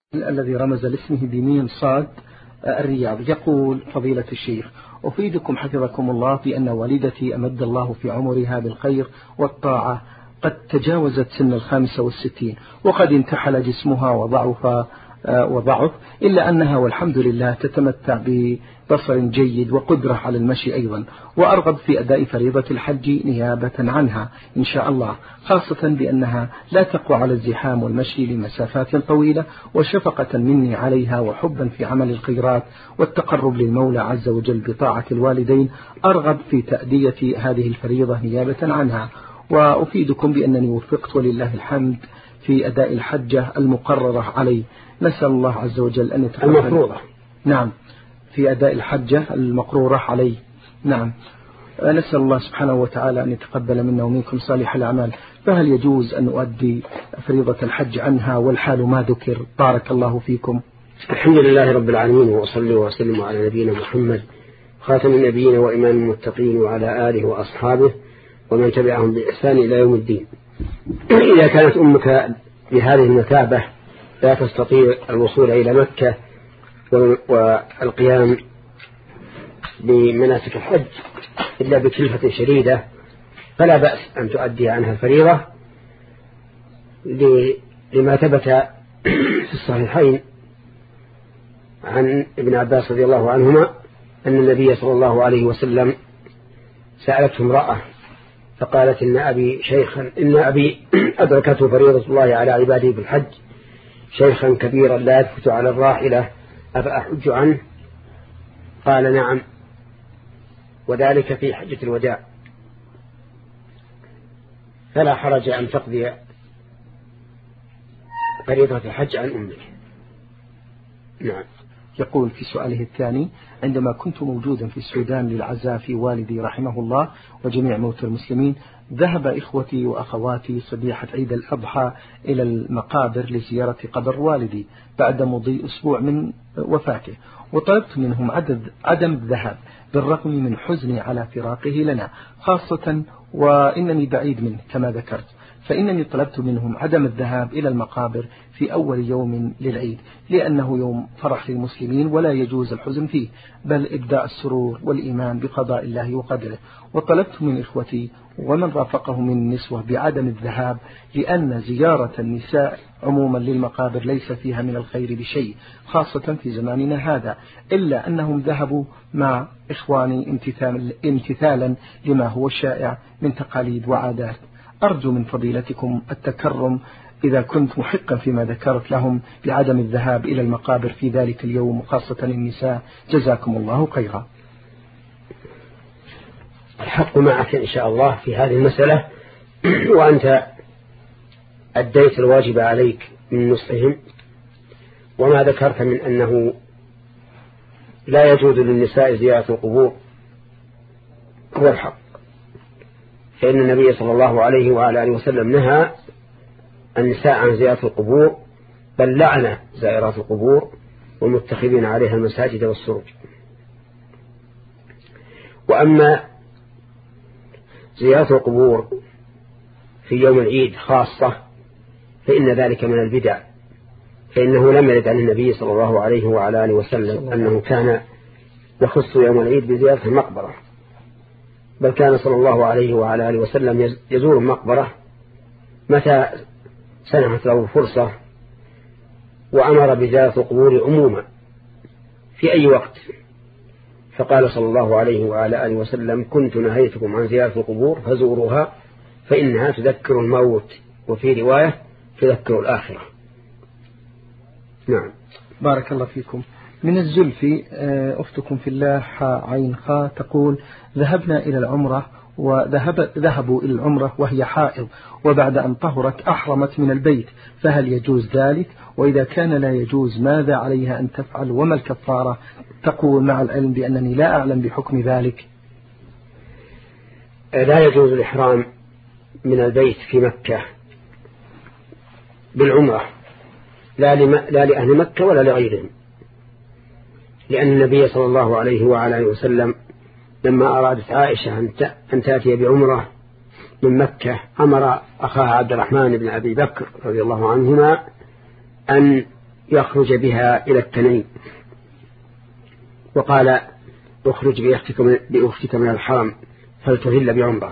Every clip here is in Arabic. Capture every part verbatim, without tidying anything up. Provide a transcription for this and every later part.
الذي رمز لاسمه بميم صاد الرياض. يقول فضيلة الشيخ: أفيدكم حفظكم الله بأن والدتي أمد الله في عمرها بالخير والطاعة قد تجاوزت سن الخامسة والستين، وقد انتحل جسمها وضعف وضعف إلا أنها والحمد لله تتمتع ببصر جيد وقدرة على المشي أيضا، وأرغب في أداء فريضة الحج نيابة عنها إن شاء الله، خاصة بأنها لا تقوى على الزحام والمشي لمسافات طويلة، وشفقة مني عليها وحبا في عمل الخيرات والتقرب للمولى عز وجل بطاعة الوالدين أرغب في تأدية هذه الفريضة نيابة عنها. وأفيدكم بأنني وفقت ولله الحمد في أداء الحجة المقررة علي، نسأل الله عز وجل أن يتقبل المفروضة. نعم، في أداء الحجة المقرورة علي. نعم، نسأل الله سبحانه وتعالى أن يتقبل منا ومنكم صالح الأعمال. فهل يجوز أن أؤدي فريضة الحج عنها والحال ما ذكر؟ بارك الله فيكم. الحمد لله رب العالمين، وأصلي وأسلم على نبينا محمد خاتم النبيين وإمام المتقين وعلى آله وأصحابه ومن تبعهم بإحسان إلى يوم الدين. إذا كانت أمك بهذه المثابة لا تستطيع الوصول إلى مكة والقيام بمناسك الحج إلا بكلفة شديدة، فلا بأس أن تؤدي عنها الفريضة، لما ثبت في الصحيحين عن ابن عباس رضي الله عنهما أن النبي صلى الله عليه وسلم سألته امرأة فقالت: إن أبي شيخا إن أبي أدركته فريضة الله على عباده بالحج، شيخا كبيرا لا يثبت على الراحلة، أفأحج عنه؟ قال: نعم، وذلك في حجة الوداع، فلا حرج أن تقضي فريضة الحج عن أمك. نعم. يقول في سؤاله الثاني: عندما كنت موجودا في السودان للعزاء في والدي رحمه الله وجميع موتى المسلمين، ذهب إخوتي وأخواتي صبيحة عيد الأضحى إلى المقابر لزيارة قبر والدي بعد مضي أسبوع من وفاته، وطلبت منهم عدد عدم الذهاب بالرغم من حزني على فراقه لنا، خاصة وإنني بعيد منه كما ذكرت، فإنني طلبت منهم عدم الذهاب إلى المقابر في أول يوم للعيد، لأنه يوم فرح للمسلمين ولا يجوز الحزن فيه، بل إبداء السرور والإيمان بقضاء الله وقدره. وطلبت من إخوتي ومن رافقهم من النسوة بعدم الذهاب، لأن زيارة النساء عموما للمقابر ليس فيها من الخير بشيء، خاصة في زماننا هذا، إلا أنهم ذهبوا مع إخواني امتثالا لما هو شائع من تقاليد وعادات. أرجو من فضيلتكم التكرم إذا كنت محقا فيما ذكرت لهم بعدم الذهاب إلى المقابر في ذلك اليوم، وخاصة النساء، جزاكم الله خيرا. الحق معك إن شاء الله في هذه المسألة، وأنت أديت الواجب عليك من نصحهم، وما ذكرت من أنه لا يجوز للنساء زيارة القبور هو الحق، فإن النبي صلى الله عليه وعلى آله وسلم نهى النساء عن زيارة القبور، بل لعن زائرات القبور والمتخذين عليها المساجد والسروج. وأما زيارة القبور في يوم العيد خاصة فإن ذلك من البدع، فإنه لم يرد عن النبي صلى الله عليه وعلى آله وسلم أنه كان يخص يوم العيد بزيارة المقبرة، بل كان صلى الله عليه وعلى آله وسلم يزور المقبرة متى سنحت له فرصة، وأمر بزيارة القبور عموما في أي وقت، فقال صلى الله عليه وعلى آله وسلم: كنت نهيتكم عن زيارة القبور فزوروها فإنها تذكر الموت، وفي رواية تذكر الآخرة. نعم. بارك الله فيكم. من الزلفي أختكم في الله عين خا تقول: ذهبنا إلى العمرة وذهب ذهبوا إلى العمرة وهي حائض، وبعد أن طهرت أحرمت من البيت، فهل يجوز ذلك؟ وإذا كان لا يجوز ماذا عليها أن تفعل وما الكفارة؟ تقول: مع العلم بأنني لا أعلم بحكم ذلك. لا يجوز الإحرام من البيت في مكة بالعمرة، لا, لم... لا لأهل مكة ولا لغيرهم، لأن النبي صلى الله عليه وعلى آله وسلم لما أرادت عائشة أن تأتي بعمرة من مكة أمر أخاها عبد الرحمن بن أبي بكر رضي الله عنهما أن يخرج بها إلى التنعيم. وقال اخرج بأختك من الحرم فلتهل بعمرة.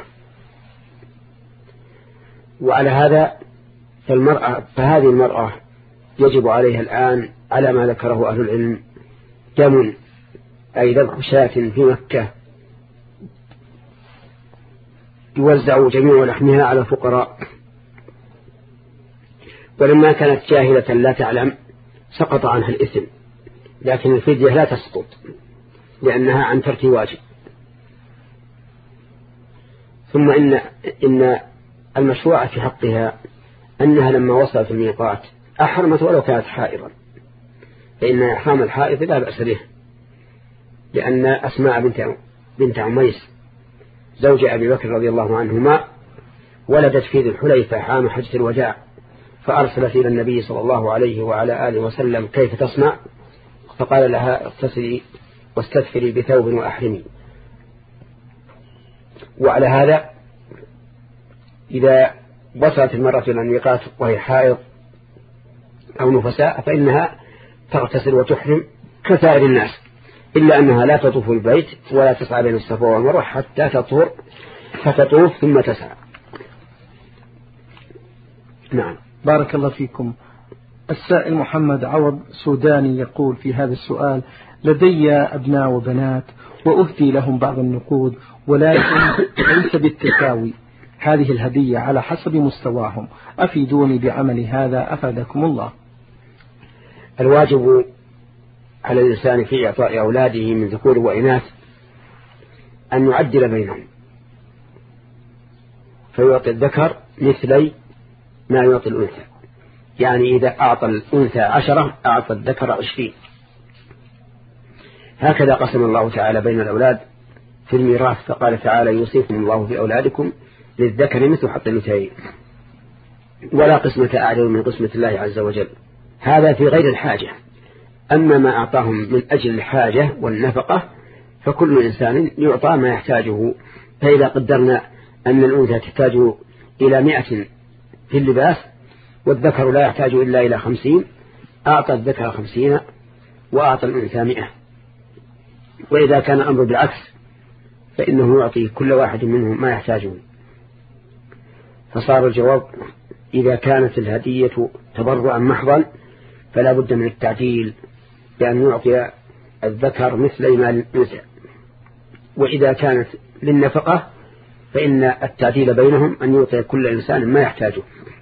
وعلى هذا فالمرأة فهذه المرأة يجب عليها الآن على ما ذكره أهل العلم دم، أي ذبح شاة في مكة يوزع جميع لحمها على الفقراء. ولما كانت جاهلة لا تعلم سقط عنها الإثم، لكن الفدية لا تسقط لأنها عن ترك واجب. ثم إن, إن المشروع في حقها أنها لما وصلت الميقات أحرمت ولو كانت حائضا، فإن إحرام الحائض لا بأس به، لأن أسماء بنت بنت عميس زوج أبي بكر رضي الله عنهما ولدت في ذي الحليفة عام حجة الوداع، فأرسلت إلى النبي صلى الله عليه وعلى آله وسلم كيف تصنع، فقال لها اغتسلي واستدفري بثوب وأحرمي. وعلى هذا إذا وصلت المرأة إلى الميقات وهي حائض أو نفساء فإنها تغتسل وتحرم كسائر الناس، إلا أنها لا تطوف البيت ولا تسعى بين الصفا والمروة حتى تطهر فتطوف ثم تسعى. نعم. بارك الله فيكم. السائل محمد عوض سوداني يقول في هذا السؤال: لدي أبناء وبنات وأهدي لهم بعض النقود ولكن ليس بالتساوي، هذه الهدية على حسب مستواهم، أفيدوني بعمل هذا أفادكم الله. الواجب على الإنسان في إعطاء أولاده من ذكور وإناث أن يعدل بينهم، فيعطي الذكر مثلي ما يعطي الأنثى، يعني إذا أعطى الأنثى عشرة أعطى الذكر عشرين. هكذا قسم الله تعالى بين الأولاد في الميراث، فقال تعالى: يوصيكم الله في أولادكم للذكر مثل حظ الأنثيين، ولا قسمة أعلى من قسمة الله عز وجل، هذا في غير الحاجة. أما ما أعطاهم من أجل الحاجة والنفقة فكل إنسان يعطى ما يحتاجه. فإذا قدرنا أن الأنثى تحتاج إلى مئة في اللباس والذكر لا يحتاج إلا إلى خمسين، أعطى الذكر خمسين وأعطى الأنثى مئة. وإذا كان الأمر بالعكس فإنه يعطي كل واحد منهم ما يحتاجه. فصار الجواب: إذا كانت الهدية تبرعا محضا فلا بد من التعديل بأن يعطي الذكر مثل ما للأنثى، وإذا كانت للنفقة فإن التعديل بينهم أن يعطي كل إنسان ما يحتاجه.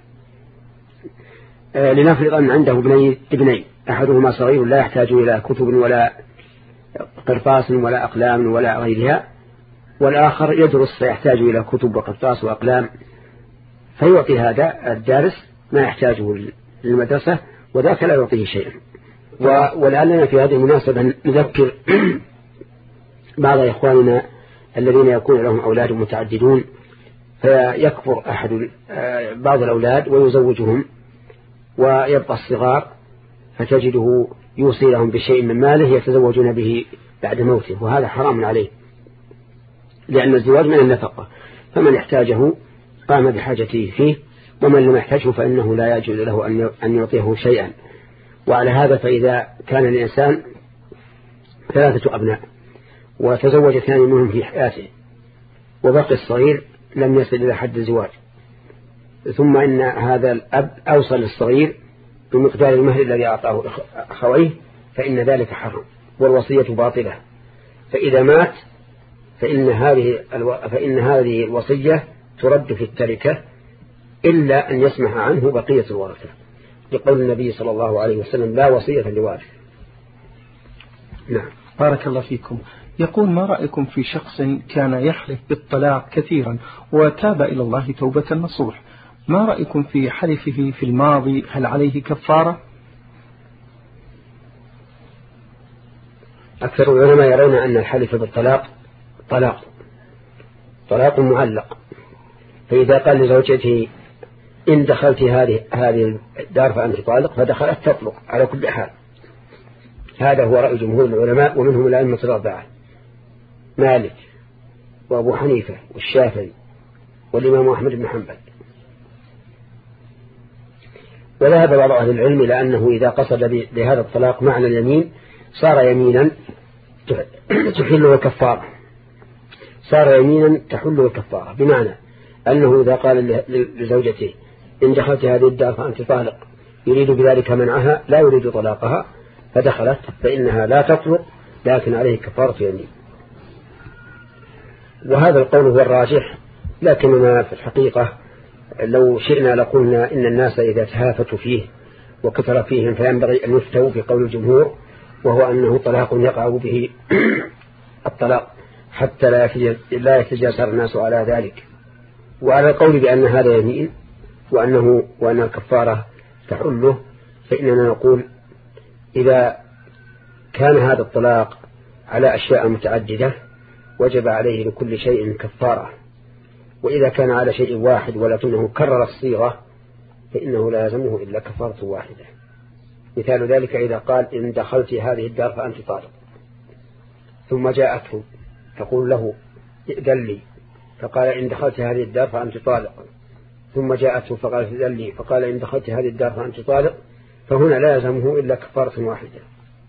آه لنفرض أن عنده ابنين ابنين أحدهما صغير لا يحتاج إلى كتب ولا قرطاس ولا أقلام ولا غيرها، والآخر يدرس فيحتاج إلى كتب وقرطاس وأقلام، فيعطي هذا الدارس ما يحتاجه للمدرسة وذاك لا يعطيه شيئا. ولعلنا في هذه المناسبة نذكر بعض إخواننا الذين يكون لهم أولاد متعددون فيكبر أحد بعض الأولاد ويزوجهم ويبقى الصغار، فتجده يوصي لهم بشيء من ماله يتزوجون به بعد موته، وهذا حرام عليه، لأن الزواج من النفقة، فمن يحتاجه قام بحاجته فيه، ومن لم يحتاجه فإنه لا يجوز له أن يعطيه شيئا. وعلى هذا فإذا كان الإنسان ثلاثة أبناء وتزوج اثنان منهم في حياته وبقي الصغير لم يصل إلى حد الزواج، ثم إن هذا الأب أوصل للصغير بمقدار المهر الذي أعطاه أخويه، فإن ذلك حرام والوصية باطلة. فإذا مات فإن هذه الو... فإن هذه الوصية ترد في التركة إلا أن يسمح عنه بقية الورثة، لقول النبي صلى الله عليه وسلم: لا وصية لوارث. نعم. بارك الله فيكم. يقول: ما رأيكم في شخص كان يحلف بالطلاق كثيرا وتاب إلى الله توبة نصوح، ما رأيكم في حلفه في الماضي؟ هل عليه كفارة؟ أكثر العلماء يرون أن الحلف بالطلاق طلاق طلاق معلق، فإذا قال لزوجته: إن دخلت هذه هذه الدار فأنت طالق، فدخلت تطلق على كل حال. هذا هو رأي جمهور العلماء، ومنهم الأئمة الأربعة: مالك وأبو حنيفة والشافعي والإمام أحمد بن حنبل. وذهب بعض أهل العلم إلى أنه إذا قصد بهذا الطلاق معنى اليمين صار يمينا تحله الكفارة، صار يمينا تحله الكفارة، بمعنى أنه إذا قال لزوجته إن دخلت هذه الدار فأنت طالق، يريد بذلك منعها لا يريد طلاقها، فدخلت فإنها لا تطلق لكن عليه كفارة يمين. وهذا القول هو الراجح، لكننا في الحقيقة لو شئنا لقلنا إن الناس إذا تهافتوا فيه وكثر فيهم فينبغي أن يفتوا في قول الجمهور، وهو أنه طلاق يقع به الطلاق حتى لا يتجاسر الناس على ذلك. وعلى القول بأن هذا يمين وأنه وأن الكفارة تحله، فإننا نقول إذا كان هذا الطلاق على أشياء متعددة وجب عليه لكل شيء كفارة، وإذا كان على شيء واحد ولكنه كرر الصيغة فإنه لا يلزمه إلا كفارة واحدة. مثال ذلك إذا قال إن دخلت هذه الدار فأنت طالق، ثم جاءته تقول له ائذن لي، فقال إن دخلت هذه الدار فأنت طالق، ثم جاءته فقال ائذن لي، فقال إن دخلت هذه الدار فأنت طالق، فهنا لا يلزمه إلا كفارة واحدة.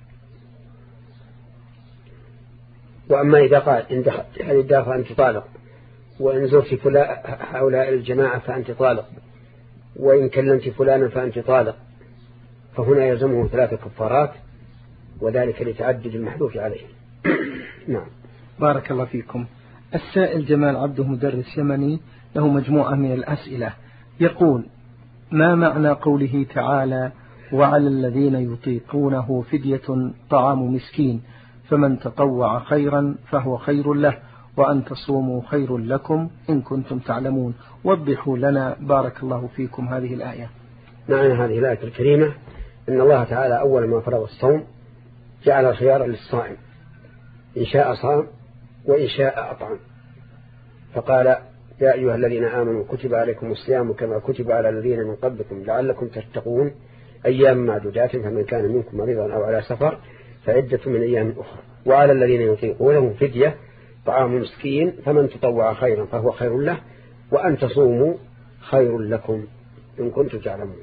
وأما إذا قال إن دخلت هذه الدار فأنت طالق، وإن زرت هؤلاء الجماعة فأنت طالق، وإن كلمت فلانا فأنت طالق، فهنا يلزمه ثلاث كفارات، وذلك لتعدد المحذوف عليه. نعم. بارك الله فيكم. السائل جمال عبده مدرس يمني له مجموعة من الأسئلة، يقول: ما معنى قوله تعالى وعلى الذين يطيقونه فدية طعام مسكين فمن تطوع خيرا فهو خير له وأن تصوموا خير لكم إن كنتم تعلمون؟ وضحوا لنا بارك الله فيكم هذه الآية. معنى هذه الآية الكريمة إن الله تعالى أول ما فرض الصوم جعل الخيار للصائم، إن شاء صام وإن شاء أطعم، فقال يا أيها الذين آمنوا كتب عليكم الصيام كما كتب على الذين من قبلكم لعلكم تتقون أيام معدودات فمن كان منكم مريضا أو على سفر فعدة من أيام أخرى. وعلى الذين يطيقونه فدية طعام مسكين فمن تطوع خيرا فهو خير له وأن تصوموا خير لكم إن كنتم تعلمون.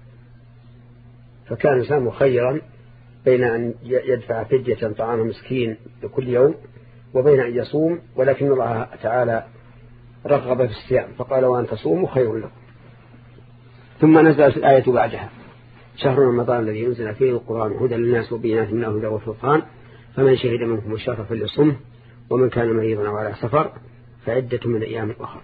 فكان الإنسان خيرا بين أن يدفع فدية طعام مسكين لكل يوم وبين أن يصوم، ولكن الله تعالى رغب في الصيام فقال وأن تصوموا خير لكم. ثم نزلت الآية بعدها شهر رمضان الذي ينزل فيه القرآن هدى للناس وبينات من الهدى والفرقان فمن شهد منكم الشهر فليصمه ومن كان مريضا أو على سفر فعدة من أيام أخرى.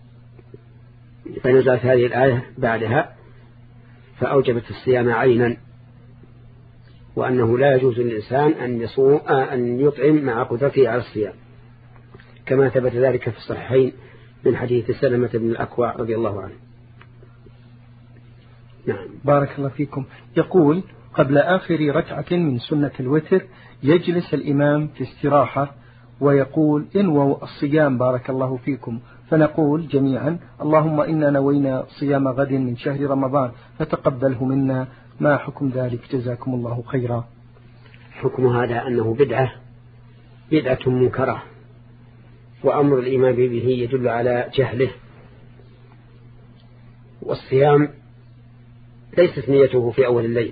فنزلت هذه الآية بعدها فأوجبت الصيام عينا، وأنه لا يجوز للإنسان أن يصوم أن يطعم مع قدرته على الصيام، كما ثبت ذلك في الصحيحين من حديث سلمة بن الأكوع رضي الله عنه. نعم. بارك الله فيكم. يقول: قبل آخر ركعة من سنة الوتر يجلس الإمام في استراحة ويقول انووا الصيام بارك الله فيكم، فنقول جميعا اللهم إنا نوينا صيام غد من شهر رمضان فتقبله منا، ما حكم ذلك جزاكم الله خيرا؟ حكم هذا أنه بدعة بدعة منكرة، وأمر الإمام به يدل على جهله، والصيام ليست نيته في أول الليل،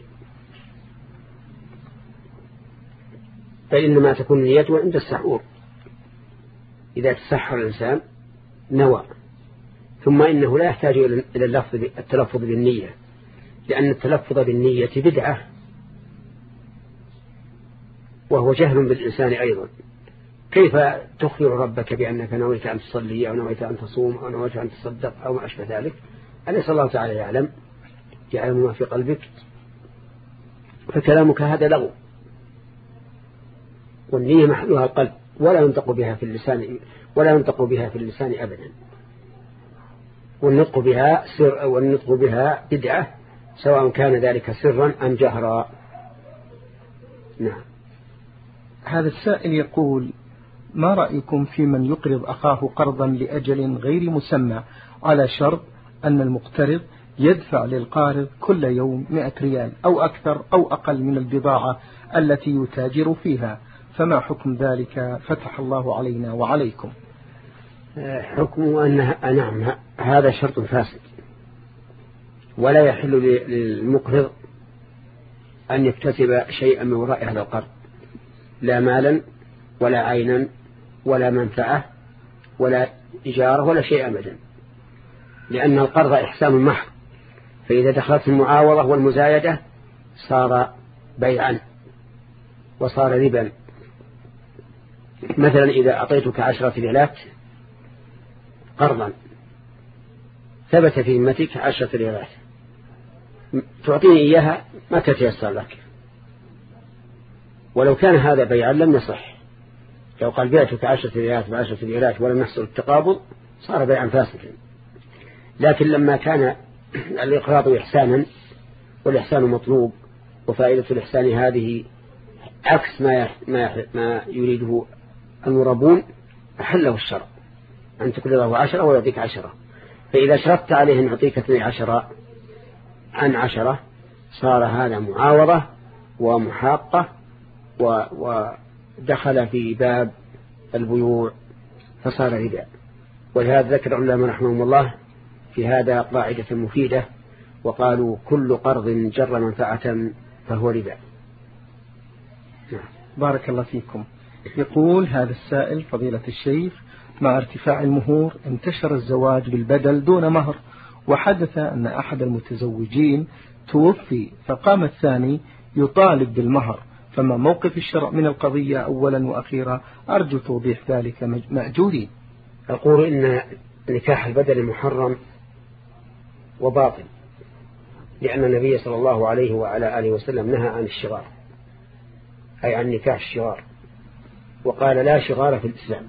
بل إنما تكون نيته عند السحور إذا تسحر الإنسان نوى. ثم إنه لا يحتاج إلى اللفظ التلفظ بالنية، لأن التلفظ بالنية بدعة وهو جهل بالإنسان أيضا. كيف تخبر ربك بأنك نويت أن تصلي أو نويت أن تصوم أو نويت أن تصدق أو ما أشبه ذلك؟ أليس الله تعالى يعلم يعلم ما في قلبك؟ فكلامك هذا لغو، والنية محلها القلب ولا ينطق بها في اللسان ولا ينطق بها في اللسان أبدا، والنطق بها سر والنطق بها بدعة سواء كان ذلك سرا أم جهرا. نعم. هذا السائل يقول: ما رأيكم في من يقرض أخاه قرضا لأجل غير مسمى على شرط أن المقترض يدفع للقارض كل يوم مئة ريال أو أكثر أو أقل من البضاعة التي يتاجر فيها، فما حكم ذلك فتح الله علينا وعليكم؟ حكمه أن نعم هذا شرط فاسد ولا يحل للمقرض أن يكتسب شيئا من وراء هذا القرض، لا مالا ولا عينا ولا منفعة ولا إجارة ولا شيء أبدا، لأن القرض إحسان محض، فإذا دخلت المعاوضة والمزايدة صار بيعا وصار ربا. مثلا إذا أعطيتك عشرة ريالات قرضا ثبت في ذمتك عشرة ريالات، تعطيني إياها ما تتيسر لك، ولو كان هذا بيعا لم يصح. لو قال بعتك عشرة ريالات بعشرة ريالات ولم يحصل التقابض صار بيعا فاسدا. لكن لما كان الإقراض إحسانا والإحسان مطلوب وفائدة الإحسان هذه عكس ما ما ما يريده المرابون أحله الشرع، أن تقرضه عشرة ويعطيك عشرة، فإذا شرطت عليه أن يعطيك اثني عشرة عن عشرة صار هذا معاوضة ومحاقة ودخل في باب البيوع فصار ربا. ولهذا ذكر العلماء رحمهم الله في هذا قاعدة مفيدة، وقالوا كل قرض جر منفعة فهو ربا. بارك الله فيكم. يقول هذا السائل: فضيلة الشيخ، مع ارتفاع المهور انتشر الزواج بالبدل دون مهر، وحدث أن أحد المتزوجين توفي فقام الثاني يطالب بالمهر، فما موقف الشرع من القضية أولا وأخيرا؟ أرجو توضيح ذلك مأجورين. أقول إن نكاح البدل محرم وباطل، لأن النبي صلى الله عليه وعلى آله وسلم نهى عن الشغار، أي عن نكاح الشغار، وقال لا شغار في الإسلام،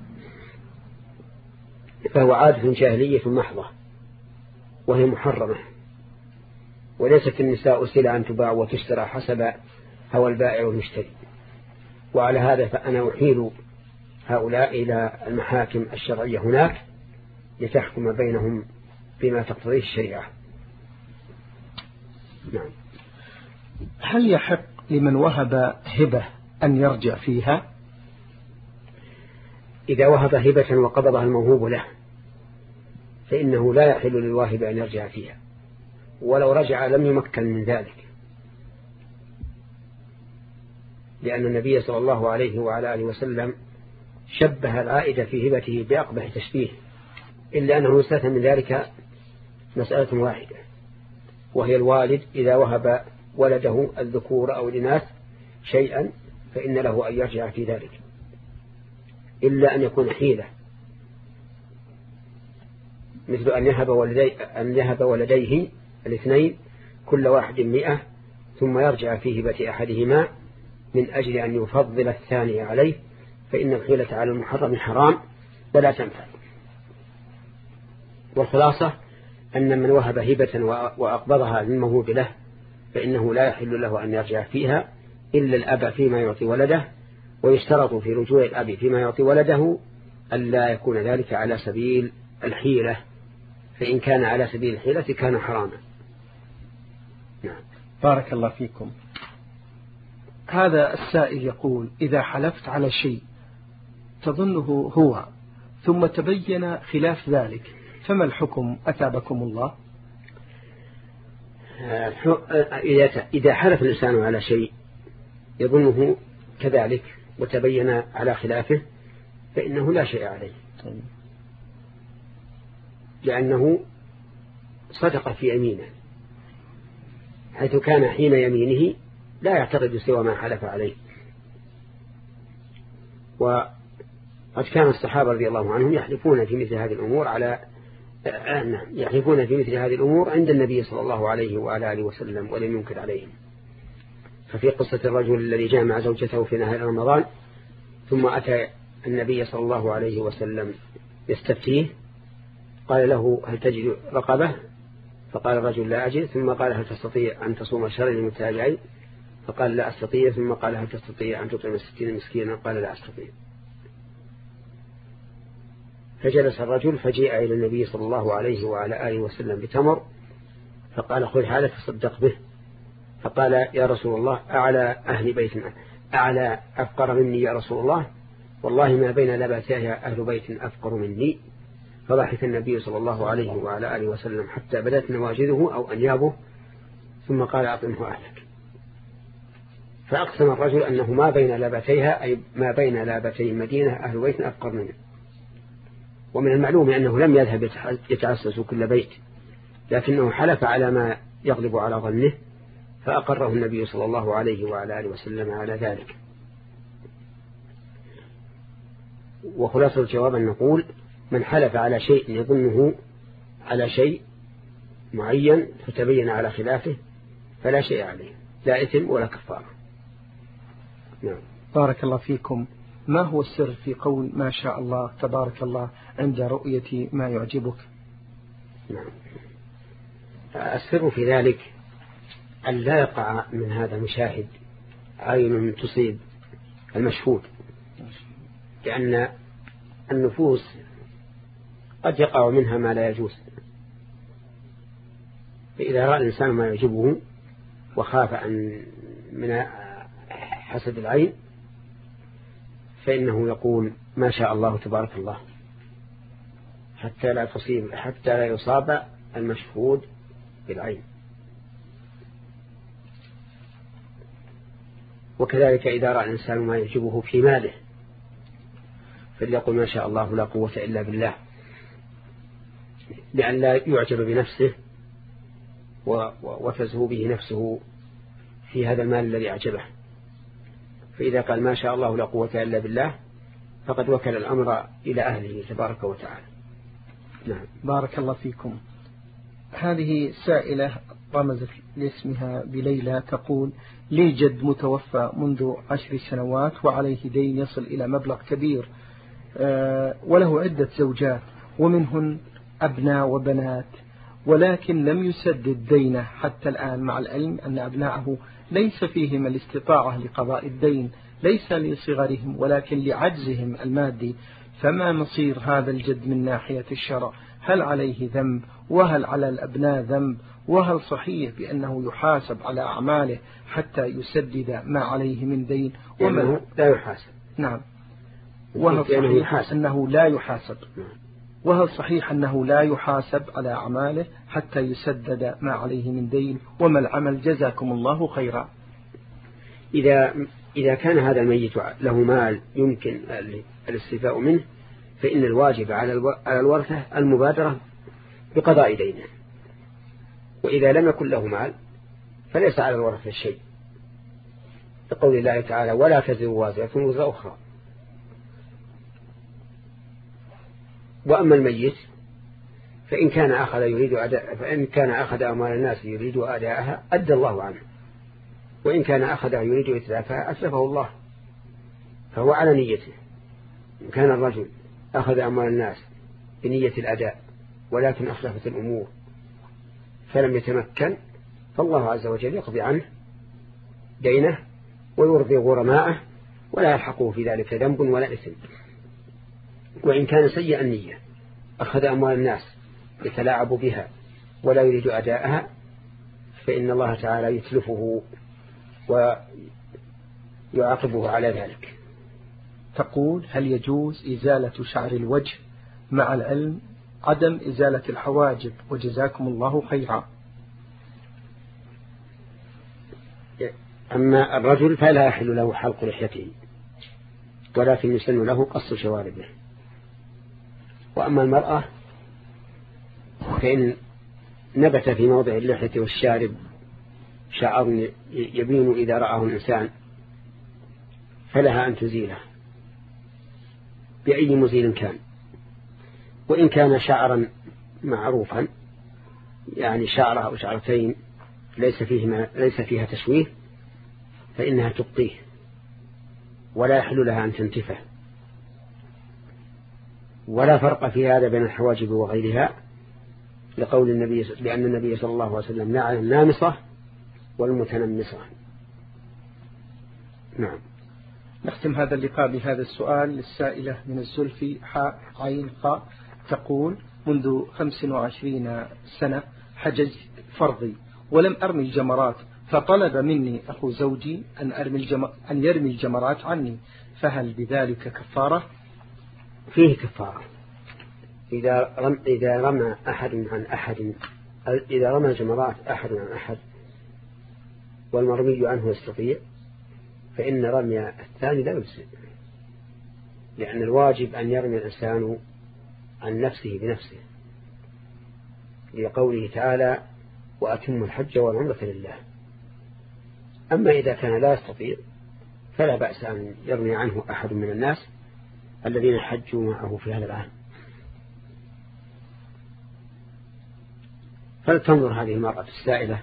فهو عادة جاهلية محضة وهي محرمة، وليست النساء سلعة أن تباع وتشترى حسب هوى البائع والمشتري. وعلى هذا فأنا أحيل هؤلاء إلى المحاكم الشرعية هناك لتحكم بينهم بما تقتضيه الشريعة. نعم. هل يحق لمن وهب هبة أن يرجع فيها؟ إذا وهب هبة وقبضها الموهوب له فإنه لا يحل للواهب أن يرجع فيها، ولو رجع لم يمكن من ذلك، لأن النبي صلى الله عليه وعلى آله وسلم شبه العائد في هبته بأقبح تشبيه، إلا أنه يستثنى من ذلك مسألة واحدة، وهي الوالد إذا وهب ولده الذكور أو الإناث شيئا فإن له أن يرجع في ذلك، إلا أن يكون حيلة، مثل أن يهب ولدي أن يهب ولديه الاثنين كل واحد مئة ثم يرجع في هبة أحدهما من أجل أن يفضل الثاني عليه، فإن الحيلة على المحرم حرام ولا تنفع. والخلاصة أن من وهب هبة وأقبضها للموهوب له فإنه لا يحل له أن يرجع فيها إلا الأب فيما يعطي ولده، ويشترط في رجوع الأب فيما يعطي ولده ألا يكون ذلك على سبيل الحيلة، فإن كان على سبيل الحيلة كان حراما. نعم. بارك الله فيكم. هذا السائل يقول: إذا حلفت على شيء تظنه هو ثم تبين خلاف ذلك فما الحكم أثابكم الله؟ إذا حلف الإنسان على شيء يظنه كذلك وتبين على خلافه فإنه لا شيء عليه، لأنه صدق في يمينه، حيث كان حين يمينه لا يعتقد سوى ما حلف عليه. وقد كان الصحابة رضي الله عنهم يحلفون في مثل هذه الأمور على يحلفون في مثل هذه الأمور عند النبي صلى الله عليه وعلى آله وسلم ولم ينكر عليهم. ففي قصة الرجل الذي جامع زوجته في نهار رمضان ثم أتى النبي صلى الله عليه وسلم يستفتيه، قال له: هل تجد رقبة؟ فقال الرجل: لا أجد. ثم قال: هل تستطيع أن تصوم شهرين متتابعين؟ فقال: لا أستطيع. ثم قال: هل تستطيع أن تطعم ستين مسكينا؟ قال: لا أستطيع. فجلس الرجل فجيء إلى النبي صلى الله عليه وعلى آله وسلم بتمر، فقال: خذ هذا تصدق به. فقال: يا رسول الله، أعلى أهل بيتنا أعلى أفقر مني يا رسول الله، والله ما بين لباتها أهل بيت أفقر مني. فضحك النبي صلى الله عليه وعلى آله وسلم حتى بدت نواجذه أو أنيابه، ثم قال أعطنه أهلك. فأقسم الرجل أنه ما بين لابتيها، أي ما بين لابتي المدينة أهل بيت أفقر منه. ومن المعلوم أنه لم يذهب يتعسس كل بيت، لكنه حلف على ما يغلب على ظنه، فأقره النبي صلى الله عليه وعلى آله وسلم على ذلك. وخلاصة الجواب أن نقول: من حلف على شيء يظنه على شيء معين فتبين على خلافه فلا شيء عليه، لا إثم ولا كفارة. نعم. بارك الله فيكم. ما هو السر في قول ما شاء الله تبارك الله عند رؤية ما يعجبك؟ نعم. السر في ذلك أن لا يقع من هذا المشاهد عين تصيب المشهود، لأن النفوس قد يقع منها ما لا يجوز. فإذا رأى الإنسان ما يعجبه وخاف أن من حسد العين فإنه يقول ما شاء الله تبارك الله، حتى لا تصيب حتى لا يصاب المشهود بالعين. وكذلك إذا رأى الإنسان ما يعجبه في ماله فليقول ما شاء الله لا قوة إلا بالله، لأن لا يعجب بنفسه وتزهو به نفسه في هذا المال الذي أعجبه. فإذا قال ما شاء الله لا قوة إلا بالله فقد وكل الأمر إلى أهله تبارك وتعالى. نعم. بارك الله فيكم. هذه سائلة رمزت لاسمها بليلى، تقول: لي جد متوفى منذ عشر سنوات وعليه دين يصل إلى مبلغ كبير، وله عدة زوجات ومنهن أبناء وبنات، ولكن لم يسدد دينه حتى الآن، مع العلم أن أبناءه ليس فيهم الاستطاعة لقضاء الدين، ليس لصغرهم ولكن لعجزهم المادي. فما مصير هذا الجد من ناحية الشرع؟ هل عليه ذنب؟ وهل على الأبناء ذنب؟ وهل صحيح بأنه يحاسب على أعماله حتى يسدد ما عليه من دين؟ ومن لا يحاسب. نعم. وهل صحيح أنه لا يحاسب؟ وهل صحيح أنه لا يحاسب على أعماله حتى يسدد ما عليه من دين؟ وما العمل؟ جزاكم الله خيرا. إذا إذا كان هذا الميت له مال يمكن الاستيفاء منه فإن الواجب على الورثة المبادرة بقضاء دينه، وإذا لم يكن له مال فليس على الورثة شيء، بقول الله تعالى: ولا تزر وازرة وزر أخرى. وأما الميت فإن كان أخذ يريد أداء فإن كان أخذ أموال الناس يريد أداءها أدى الله عنه، وإن كان أخذها يريد إتلافها أتلفه الله، فهو على نيته. إن كان الرجل أخذ أموال الناس بنية الأداء ولكن أخلفت الأمور فلم يتمكن، فالله عز وجل يقضي عنه دينه ويرضي غرماءه ولا يلحقه في ذلك ذنب ولا إثم. وإن كان سيء النية أخذ أموال الناس يتلاعب بها ولا يريد أداءها فإن الله تعالى يتلفه ويعاقبه على ذلك. تقول: هل يجوز إزالة شعر الوجه مع العلم عدم إزالة الحواجب؟ وجزاكم الله خيرا. أما الرجل فلا يحل له حلق لحيته، ولكن يسن له قص شواربه. وأما المرأة فإن نبت في موضع اللحية والشارب شعر يبين إذا رآه الإنسان فلها أن تزيله بأي مزيل كان. وإن كان شعرا معروفا يعني شعرة أو شعرتين ليس فيهما ليس فيها تشويه فإنها تبقيه ولا يحل لها أن تنتفه. ولا فرق في هذا بين الحواجب وغيرها، لقول النبي لأن النبي صلى الله عليه وسلم نهى عن النامصة والمتنمصة. نعم. نختم هذا اللقاء بهذا السؤال للسائلة من الزلفي حاء عين قاء، تقول: منذ خمس وعشرين سنة حججت فرضي ولم أرمي الجمرات، فطلب مني أخو زوجي أن, أرمي الجم... أن يرمي الجمرات عني، فهل بذلك كفارة؟ فيه كفارة، إذا رم إذا رمى أحد عن أحد إذا رمى الجمرات أحد عن أحد والمرمي عنه يستطيع فإن رمي الثاني لا يجزئ، لأن الواجب أن يرمي الإنسان عن نفسه بنفسه، لقوله تعالى وأتم الحج والعمرة لله. أما إذا كان لا يستطيع فلا بأس أن يرمي عنه أحد من الناس الذين حجوا معه في هذا العام. فلتنظر هذه المرأة السائلة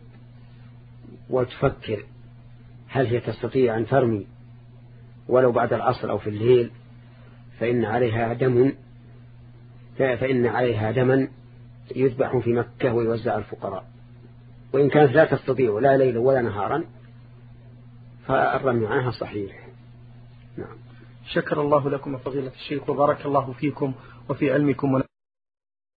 وتفكر هل هي تستطيع أن ترمي ولو بعد العصر أو في الليل، فإن عليها دم فإن عليها دما يذبح في مكة ويوزع الفقراء، وإن كانت لا تستطيع لا ليلا ولا نهارا فالرمي عنها صحيح. نعم. شكر الله لكم فضيلة الشيخ وبارك الله فيكم وفي علمكم.